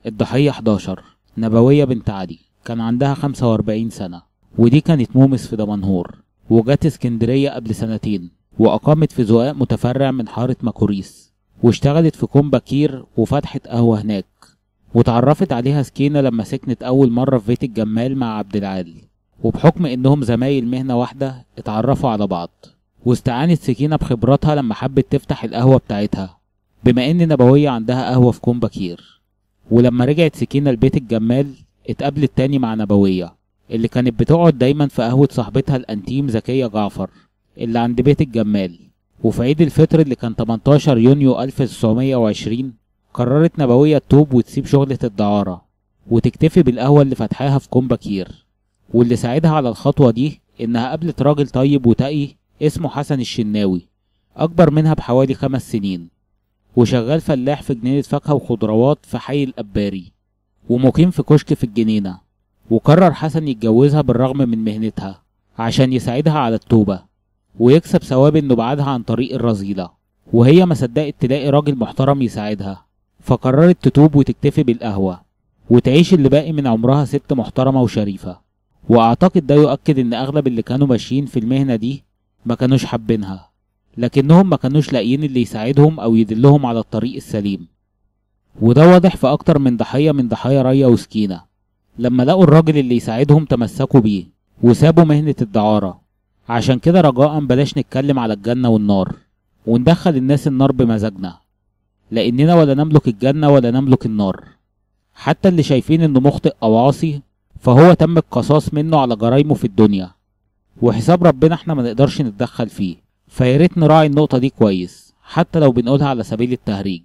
الضحية 11 نبوية بنت علي، كان عندها 45 سنة، ودي كانت مومس في دمنهور، وجت اسكندرية قبل سنتين، وأقامت في زقاق متفرع من حارة مكوريس، واشتغلت في كوم بكير وفتحت قهوة هناك. وتعرفت عليها سكينة لما سكنت أول مرة في بيت الجمال مع عبد العال، وبحكم إنهم زمايل مهنة واحدة اتعرفوا على بعض. واستعانت سكينة بخبراتها لما حبت تفتح القهوة بتاعتها، بما إن نبوية عندها قهوة في كوم بكير. ولما رجعت سكينة لبيت الجمال اتقابلت تاني مع نبوية، اللي كانت بتقعد دايما في قهوة صاحبتها الأنتيم زكية جعفر اللي عند بيت الجمال. وفي عيد الفطر اللي كان 18 يونيو 1920 قررت نبوية تتوب وتسيب شغلة الدعارة وتكتفي بالقهوة اللي فتحاها في كوم بكير. واللي ساعدها على الخطوة دي إنها قابلت راجل طيب وتقي اسمه حسن الشناوي، أكبر منها بحوالي 5 سنين، وشغال فلاح في جنينة فاكهة وخضروات في حي الأباري، ومقيم في كشك في الجنينة. وقرر حسن يتجوزها بالرغم من مهنتها عشان يساعدها على التوبة ويكسب ثواب إنه بعدها عن طريق الرذيلة. وهي ما صدقت تلاقي راجل محترم يساعدها، فقررت تتوب وتكتفي بالقهوة وتعيش اللي باقي من عمرها ست محترمة وشريفة. وأعتقد ده يؤكد إن أغلب اللي كانوا ماشيين في المهنة دي ما كانوش حابينها، لكنهم ما كانوش لاقيين اللي يساعدهم أو يدلهم على الطريق السليم. وده واضح في أكتر من ضحية من ضحايا ريا وسكينة، لما لقوا الراجل اللي يساعدهم تمسكوا بيه وسابوا مهنة الدعارة. عشان كده رجاء بلاش نتكلم على الجنة والنار وندخل الناس النار بمزاجنا، لأننا ولا نملك الجنة ولا نملك النار. حتى اللي شايفين إنه مخطئ أو عاصي فهو تم القصاص منه على جرايمه في الدنيا، وحساب ربنا احنا ما نقدرش نتدخل فيه. فياريت نراعي النقطة دي كويس حتى لو بنقولها على سبيل التهريج.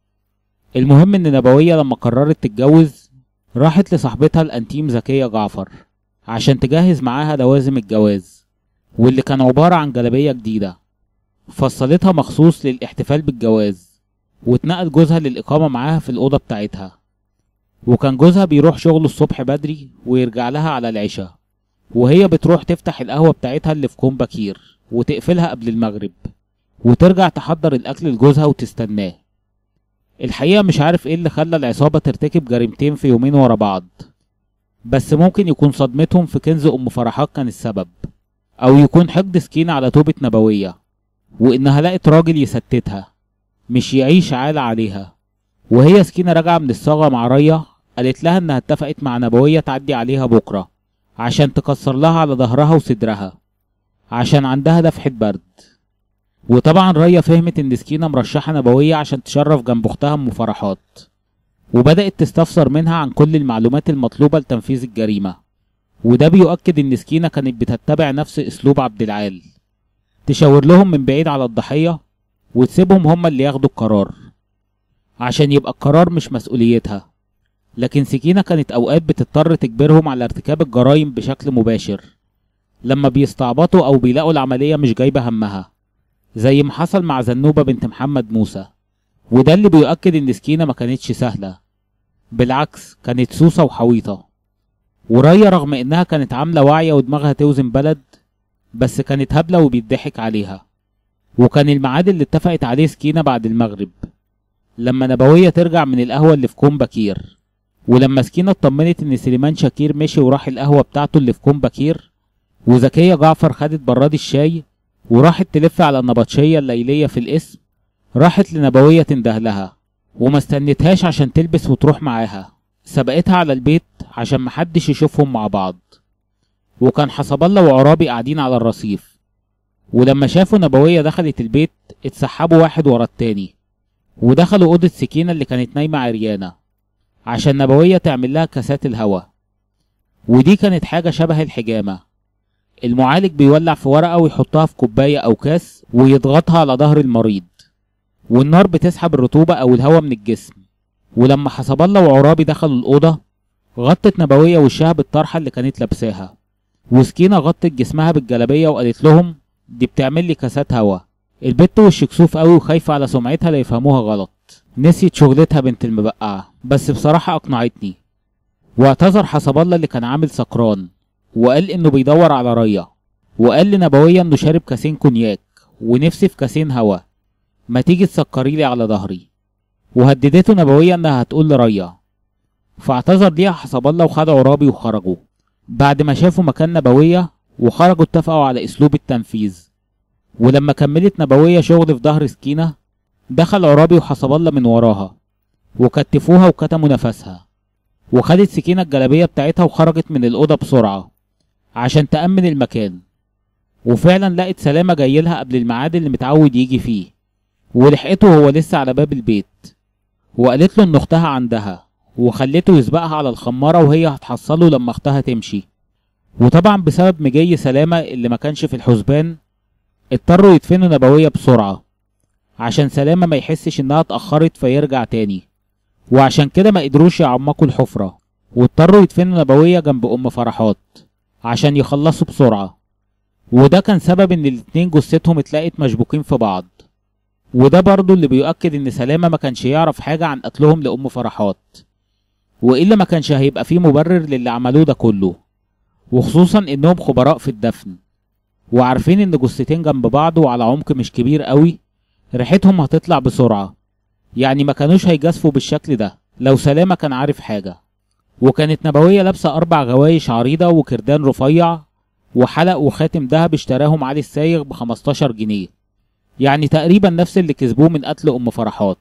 المهم إن نبوية لما قررت تتجوز راحت لصاحبتها الأنتيم زكية جعفر عشان تجهز معاها لوازم الجواز، واللي كان عبارة عن جلابية جديدة فصلتها مخصوص للاحتفال بالجواز. واتنقل جوزها للإقامة معاها في الأوضة بتاعتها، وكان جوزها بيروح شغله الصبح بدري ويرجع لها على العشاء، وهي بتروح تفتح القهوة بتاعتها اللي في كوم بكير وتقفلها قبل المغرب وترجع تحضر الأكل لجوزها وتستناه. الحقيقة مش عارف ايه اللي خلى العصابة ترتكب جريمتين في يومين ورا بعض، بس ممكن يكون صدمتهم في كنز أم فرحات كان السبب، أو يكون حقد سكينة على توبة نبوية وإنها لقت راجل يستتها مش يعيش عالة عليها. وهي سكينة راجعة من الصاغة مع ريا قالت لها إنها اتفقت مع نبوية تعدي عليها بكرة عشان تكسر لها على ظهرها وصدرها عشان عندها دفحة برد. وطبعا ريا فهمت إن سكينة مرشحة نبوية عشان تشرف جنب أختها أم فرحات، وبدأت تستفسر منها عن كل المعلومات المطلوبة لتنفيذ الجريمة. وده بيؤكد إن سكينة كانت بتتبع نفس أسلوب عبد العال، تشاور لهم من بعيد على الضحية وتسيبهم هما اللي ياخدوا القرار عشان يبقى القرار مش مسؤوليتها. لكن سكينة كانت أوقات بتضطر تجبرهم على ارتكاب الجرائم بشكل مباشر لما بيستعبطوا أو بيلاقوا العملية مش جايبة همها، زي ما حصل مع زنوبة بنت محمد موسى. وده اللي بيؤكد إن سكينة ما كانتش سهلة، بالعكس كانت سوسة وحويطة. وريا رغم إنها كانت عاملة واعية ودماغها توزن بلد، بس كانت هبلة وبيضحك عليها. وكان الميعاد اللي اتفقت عليه سكينة بعد المغرب لما نبوية ترجع من القهوة اللي في كوم بكير. ولما سكينة اطمنت إن سليمان شاكير مشي وراح القهوة بتاعته اللي في كوم بكير، وزكية جعفر خدت براد الشاي وراحت تلف على النبطشية الليلية في القسم، راحت لنبوية تنده لها وما استنتهاش عشان تلبس وتروح معاها، سبقتها على البيت عشان محدش يشوفهم مع بعض. وكان حسب الله وعرابي قاعدين على الرصيف، ولما شافوا نبوية دخلت البيت اتسحبوا واحد ورا التاني ودخلوا أوضة سكينة اللي كانت نايمة عريانة عشان نبوية تعمل لها كاسات الهوا. ودي كانت حاجة شبه الحجامة، المعالج بيولع في ورقة ويحطها في كوباية أو كاس ويضغطها على ظهر المريض، والنار بتسحب الرطوبة أو الهوا من الجسم. ولما حسب الله وعرابي دخلوا الأوضة غطت نبوية وشها بالطرحة اللي كانت لابساها، وسكينة غطت جسمها بالجلابية وقالت لهم دي بتعمل لي كاسات هوا. البت وش كسوف قوي وخايفة على سمعتها لا يفهموها غلط، نسيت شغلتها بنت المبقعة، بس بصراحة أقنعتني. واعتذر حسب الله اللي كان عامل سكران وقال إنه بيدور على ريا، وقال لنبوية إنه شارب كاسين كونياك ونفسي في كاسين هوا، ما تيجي تسكريلي على ظهري. وهددته نبوية إنها هتقول لريا. فاعتذر ليها حسب الله وخد عرابي وخرجوا. بعد ما شافوا مكان نبوية وخرجوا اتفقوا على اسلوب التنفيذ. ولما كملت نبوية شغل في ظهر سكينة، دخل عرابي وحسب الله من وراها وكتفوها وكتموا نفسها، وخدت سكينة الجلابية بتاعتها وخرجت من الأوضة بسرعة عشان تأمن المكان. وفعلا لقت سلامة جايلها قبل الميعاد اللي متعود يجي فيه، ولحقته وهو لسه على باب البيت، وقالت له ان اختها عندها، وخلته يسبقها على الخمارة وهي هتحصله لما اختها تمشي. وطبعا بسبب مجي سلامة اللي ما كانش في الحسبان، اضطروا يدفنوا نبوية بسرعة عشان سلامة ما يحسش انها اتأخرت فيرجع تاني، وعشان كده ما قدروش يعمقوا الحفرة، واضطروا يدفنوا نبوية جنب ام فرحات عشان يخلصوا بسرعة. وده كان سبب ان الاتنين جثتهم اتلاقت مشبوكين في بعض، وده برضو اللي بيؤكد ان سلامة ما كانش يعرف حاجة عن قتلهم لأم فرحات، وإلا ما كانش هيبقى فيه مبرر للي عملوه ده كله، وخصوصا انهم خبراء في الدفن وعارفين ان جثتين جنب بعض وعلى عمق مش كبير قوي ريحتهم هتطلع بسرعة، يعني ما كانوش هيجازفوا بالشكل ده لو سلامة كان عارف حاجة. وكانت نبوية لابسة 4 غوايش عريضة وكردان رفيع وحلق وخاتم دهب اشتراهم علي السايغ ب15 جنيه، يعني تقريبا نفس اللي كسبوه من قتل ام فرحات.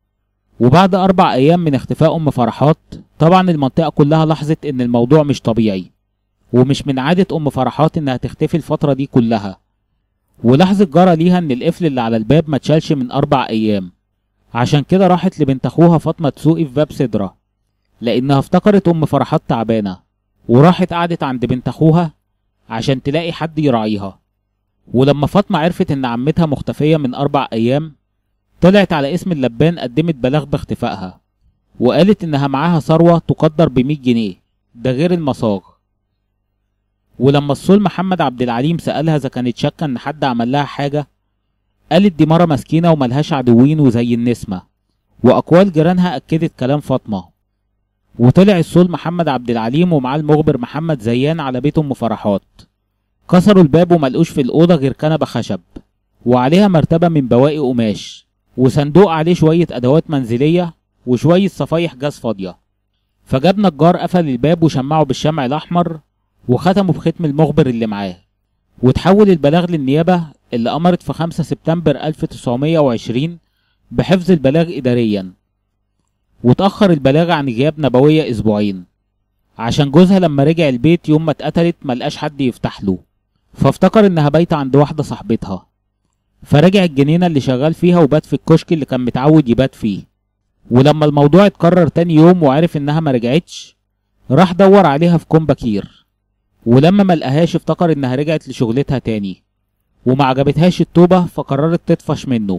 وبعد 4 ايام من اختفاء ام فرحات، طبعا المنطقة كلها لاحظت ان الموضوع مش طبيعي، ومش من عادة ام فرحات انها تختفي الفترة دي كلها. ولاحظت جارة ليها ان القفل اللي على الباب ما اتشالش من 4 ايام، عشان كده راحت لبنت اخوها فاطمة تسوقي في باب صدرة، لانها افتكرت ام فرحات تعبانة، وراحت قعدت عند بنت اخوها عشان تلاقي حد يراعيها. ولما فاطمة عرفت ان عمتها مختفية من 4 ايام، طلعت على اسم اللبان قدمت بلاغ باختفائها، وقالت انها معاها ثروة تقدر ب100 جنيه، ده غير المصاغ. ولما الصول محمد عبد العليم سألها اذا كانت شاكة ان حد عمل لها حاجة، قالت دي مرة مسكينة وملهاش عدوين وزي النسمة، واقوال جيرانها اكدت كلام فاطمة. وطلع الصول محمد عبد العليم ومعاه المخبر محمد زيان على بيت ام فرحات، كسروا الباب وملقوش في الأوضة غير كنبة خشب وعليها مرتبة من بواقي قماش، وصندوق عليه شوية أدوات منزلية وشوية صفايح جاز فاضية. فجاب نجار قفل الباب وشمعه بالشمع الأحمر وختمه بختم المخبر اللي معاه، وتحول البلاغ للنيابة اللي أمرت في 5 سبتمبر 1920 بحفظ البلاغ إداريا. وتأخر البلاغ عن غياب نبوية 2 أسبوع عشان جوزها لما رجع البيت يوم ما اتقتلت ملقاش حد يفتح له، فافتكر انها بايته عند واحده صاحبتها، فرجع الجنينه اللي شغال فيها وبات في الكشك اللي كان متعود يبات فيه. ولما الموضوع اتكرر تاني يوم وعرف انها ما رجعتش، راح دور عليها في كوم بكير، ولما ما لقاهاش افتكر انها رجعت لشغلتها تاني، وما عجبتهاش التوبه فقررت تطفش منه.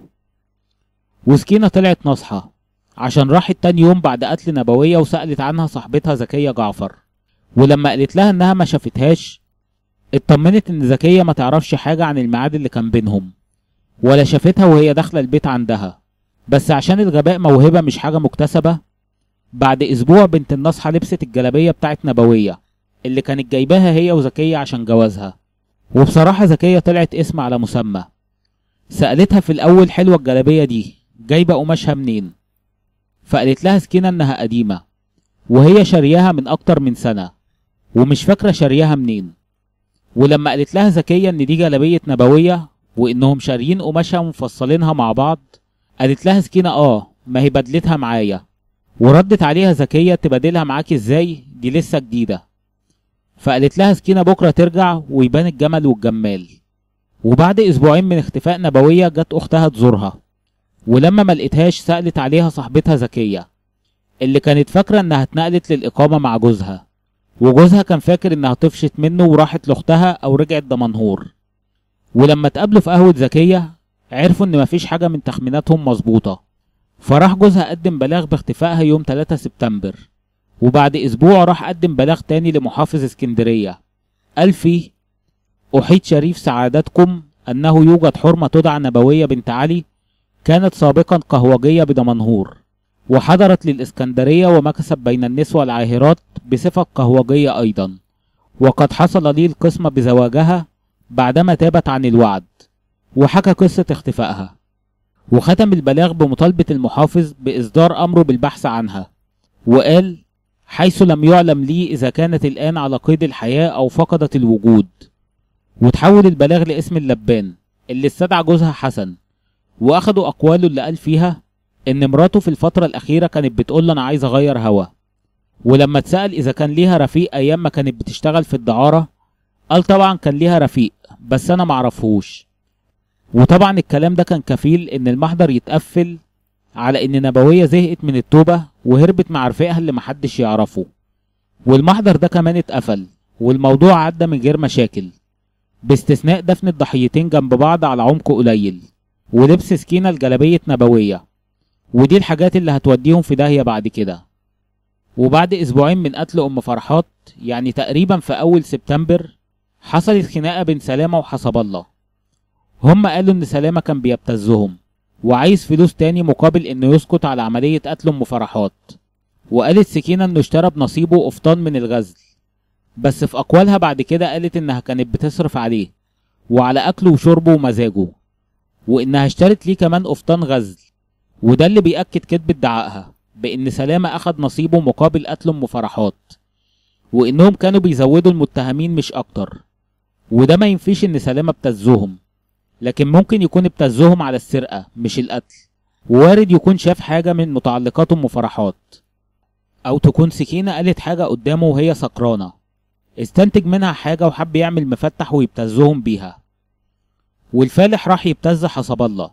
وسكينه طلعت ناصحه عشان راحت تاني يوم بعد قتل نبوية وسألت عنها صاحبتها زكية جعفر، ولما قالت لها انها ما شافتهاش اطمنت ان زكية ما تعرفش حاجة عن الميعاد اللي كان بينهم، ولا شافتها وهي داخلة البيت عندها. بس عشان الغباء موهبة مش حاجة مكتسبة، بعد اسبوع بنت الناصحة لبست الجلابية بتاعت نبوية اللي كانت جايباها هي وزكية عشان جوازها. وبصراحة زكية طلعت اسم على مسمى. سألتها في الاول حلوة الجلابية دي جايبة قماشها منين، فقالت لها سكينة انها قديمة وهي شارياها من اكتر من سنة ومش فاكرة شارياها منين. ولما قالت لها زكية ان دي جلابية نبوية وانهم شاريين قماشها ومفصلينها مع بعض، قالت لها سكينة ما هي بدلتها معايا. وردت عليها زكية تبادلها معاكي ازاي، دي لسه جديدة. فقالت لها سكينة بكرة ترجع ويبان الجمل والجمال. وبعد 2 أسبوع من اختفاء نبوية جت اختها تزورها، ولما ما لقيتهاش سألت عليها صاحبتها زكية اللي كانت فاكرة انها اتنقلت للإقامة مع جوزها، وجوزها كان فاكر انها طفشت منه وراحت لاختها او رجعت دمنهور. ولما اتقابلوا في قهوة زكية عرفوا ان مفيش حاجة من تخميناتهم مظبوطة، فراح جوزها قدم بلاغ باختفائها يوم 3 سبتمبر. وبعد اسبوع راح قدم بلاغ تاني لمحافظ اسكندرية قال فيه: أحيط شريف سعادتكم انه يوجد حرمة تدعى نبوية بنت علي كانت سابقا قهوجية بدمنهور، وحضرت للإسكندرية ومكثت بين النسوة العاهرات بصفة قهوجية أيضا، وقد حصل لي القسمة بزواجها بعدما تابت عن الوعد. وحكى قصة اختفائها، وختم البلاغ بمطالبة المحافظ بإصدار أمره بالبحث عنها، وقال: حيث لم يعلم لي إذا كانت الآن على قيد الحياة أو فقدت الوجود. وتحول البلاغ لاسم اللبان اللي استدعى جوزها حسن، وأخدوا أقواله اللي قال فيها إن مراته في الفترة الأخيرة كانت بتقول له أنا عايز أغير هوا. ولما اتسأل إذا كان ليها رفيق أيام ما كانت بتشتغل في الدعارة، قال طبعا كان ليها رفيق بس أنا معرفهوش. وطبعا الكلام ده كان كفيل إن المحضر يتقفل على إن نبوية زهقت من التوبة وهربت مع رفيقها اللي محدش يعرفه. والمحضر ده كمان اتقفل والموضوع عدى من غير مشاكل، باستثناء دفن الضحيتين جنب بعض على عمق قليل، ولبس سكينة لجلابية نبوية، ودي الحاجات اللي هتوديهم في داهية بعد كده. وبعد أسبوعين من قتل أم فرحات، يعني تقريبا في أول سبتمبر، حصلت خناقة بين سلامة وحسب الله. هم قالوا إن سلامة كان بيبتزهم وعايز فلوس تاني مقابل إنه يسكت على عملية قتل أم فرحات، وقالت سكينة إنه اشترى بنصيبه قفطان من الغزل، بس في أقوالها بعد كده قالت إنها كانت بتصرف عليه وعلى أكله وشربه ومزاجه، وإنها اشترت ليه كمان قفطان غزل، وده اللي بيأكد كذب ادعائها بإن سلامة أخد نصيبه مقابل قتل أم فرحات، وإنهم كانوا بيزودوا المتهمين مش أكتر. وده ما ينفيش إن سلامة ابتزهم، لكن ممكن يكون ابتزهم على السرقة مش القتل، ووارد يكون شاف حاجة من متعلقات أم فرحات، أو تكون سكينة قالت حاجة قدامه وهي سكرانة، استنتج منها حاجة وحب يعمل مفتح ويبتزهم بيها. والفالح راح يبتز حسب الله،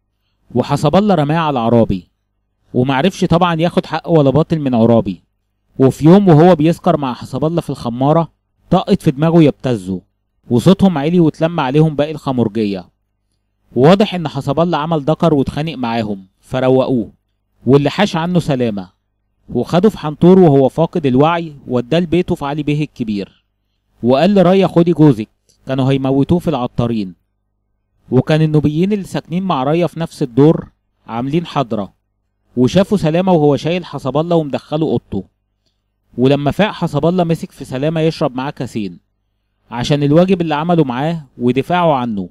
وحسب الله رماه على عرابي، ومعرفش طبعا ياخد حق ولا باطل من عرابي. وفي يوم وهو بيسكر مع حسب الله في الخمارة، طقت في دماغه يبتزه، وصوتهم عالي واتلم عليهم باقي الخمرجية. وواضح ان حسب الله عمل دكر واتخانق معاهم فروقوه، واللي حاش عنه سلامة، وخده في حنطور وهو فاقد الوعي وداه لبيته في علي بيه الكبير، وقال لرايا خدي جوزك، كانوا هيموتوه في العطارين. وكان النوبيين اللي ساكنين مع رايا في نفس الدور عاملين حضرة، وشافوا سلامة وهو شايل حسب الله ومدخله اوضته. ولما فاق حسب الله مسك في سلامة يشرب معاه كاسين عشان الواجب اللي عمله معاه ودفاعه عنه.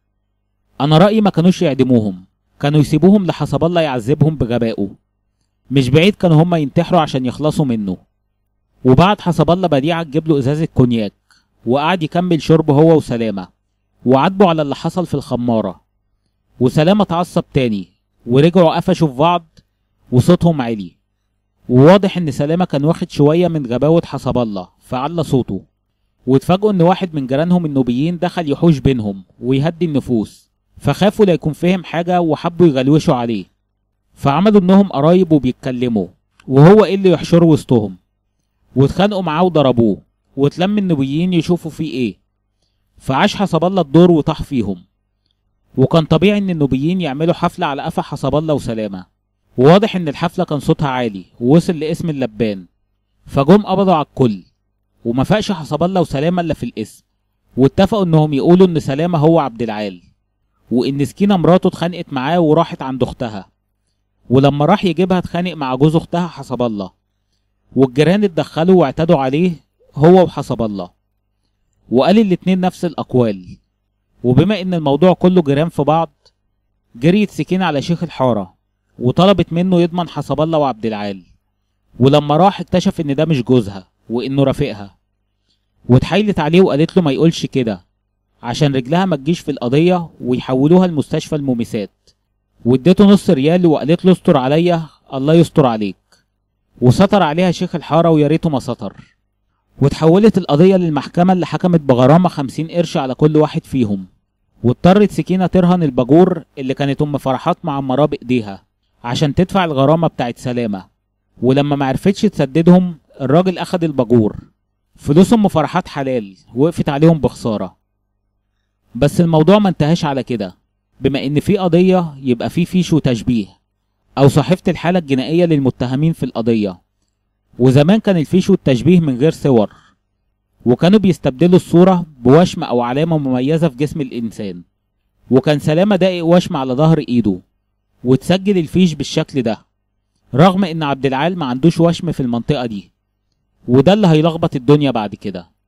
انا رأيي ما كانوش يعدموهم، كانوا يسيبوهم لحسب الله يعذبهم بغبائه، مش بعيد كانوا هما ينتحروا عشان يخلصوا منه. وبعد حسب الله بديعة تجيب له ازازة كونياك، وقعد يكمل شربه هو وسلامة، وعاتبوا على اللي حصل في الخمارة. وسلامة اتعصب تاني ورجعوا قفشوا في بعض وصوتهم عالي، وواضح ان سلامة كان واخد شوية من غباوة حسب الله فعلى صوته. واتفاجئوا ان واحد من جيرانهم النوبيين دخل يحوش بينهم ويهدي النفوس، فخافوا لا يكون فهم حاجة وحبوا يغلوشوا عليه، فعملوا انهم قرايب وبيتكلموا وهو ايه اللي يحشره وسطهم، واتخانقوا معاه وضربوه، واتلم النوبيين يشوفوا فيه ايه، فعاش حسب الله الدور وطاح فيهم. وكان طبيعي ان النوبيين يعملوا حفلة على قفا حسب الله وسلامة، وواضح ان الحفلة كان صوتها عالي ووصل لاسم اللبان، فجم قبضوا على الكل، وما فاقش حسب الله وسلامة الا في الاسم، واتفقوا انهم يقولوا ان سلامة هو عبد العال، وان سكينة مراته اتخانقت معاه وراحت عند اختها، ولما راح يجيبها اتخانق مع جوز اختها حسب الله، والجيران اتدخلوا واعتدوا عليه هو وحسب الله، وقال الاتنين نفس الاقوال. وبما ان الموضوع كله جيران في بعض، جريت سكينة على شيخ الحارة وطلبت منه يضمن حسب الله وعبد العال، ولما راح اكتشف ان ده مش جوزها وانه رفيقها، واتحايلت عليه وقالت له ما يقولش كده عشان رجلها ما تجيش في القضية ويحولوها لمستشفى المومسات، واديته نص ريال وقالت له استر عليا الله يستر عليك، وسطر عليها شيخ الحارة وياريته ما سطر. واتحولت القضية للمحكمة اللي حكمت بغرامة 50 قرش على كل واحد فيهم، واضطرت سكينة ترهن الباجور اللي كانت ام فرحات معمراه بايديها عشان تدفع الغرامة بتاعت سلامة. ولما معرفتش تسددهم الراجل اخد الباجور، فلوس ام فرحات حلال وقفت عليهم بخسارة. بس الموضوع ما انتهاش على كده، بما ان في قضية يبقى في فيش وتشبيه او صحيفة الحالة الجنائية للمتهمين في القضية. وزمان كان الفيش والتشبيه من غير صور، وكانوا بيستبدلوا الصورة بوشم او علامة مميزة في جسم الانسان، وكان سلامة داقق وشم على ظهر ايده وتسجل الفيش بالشكل ده، رغم ان عبد العال ما عندوش وشم في المنطقة دي، وده اللي هيلخبط الدنيا بعد كده.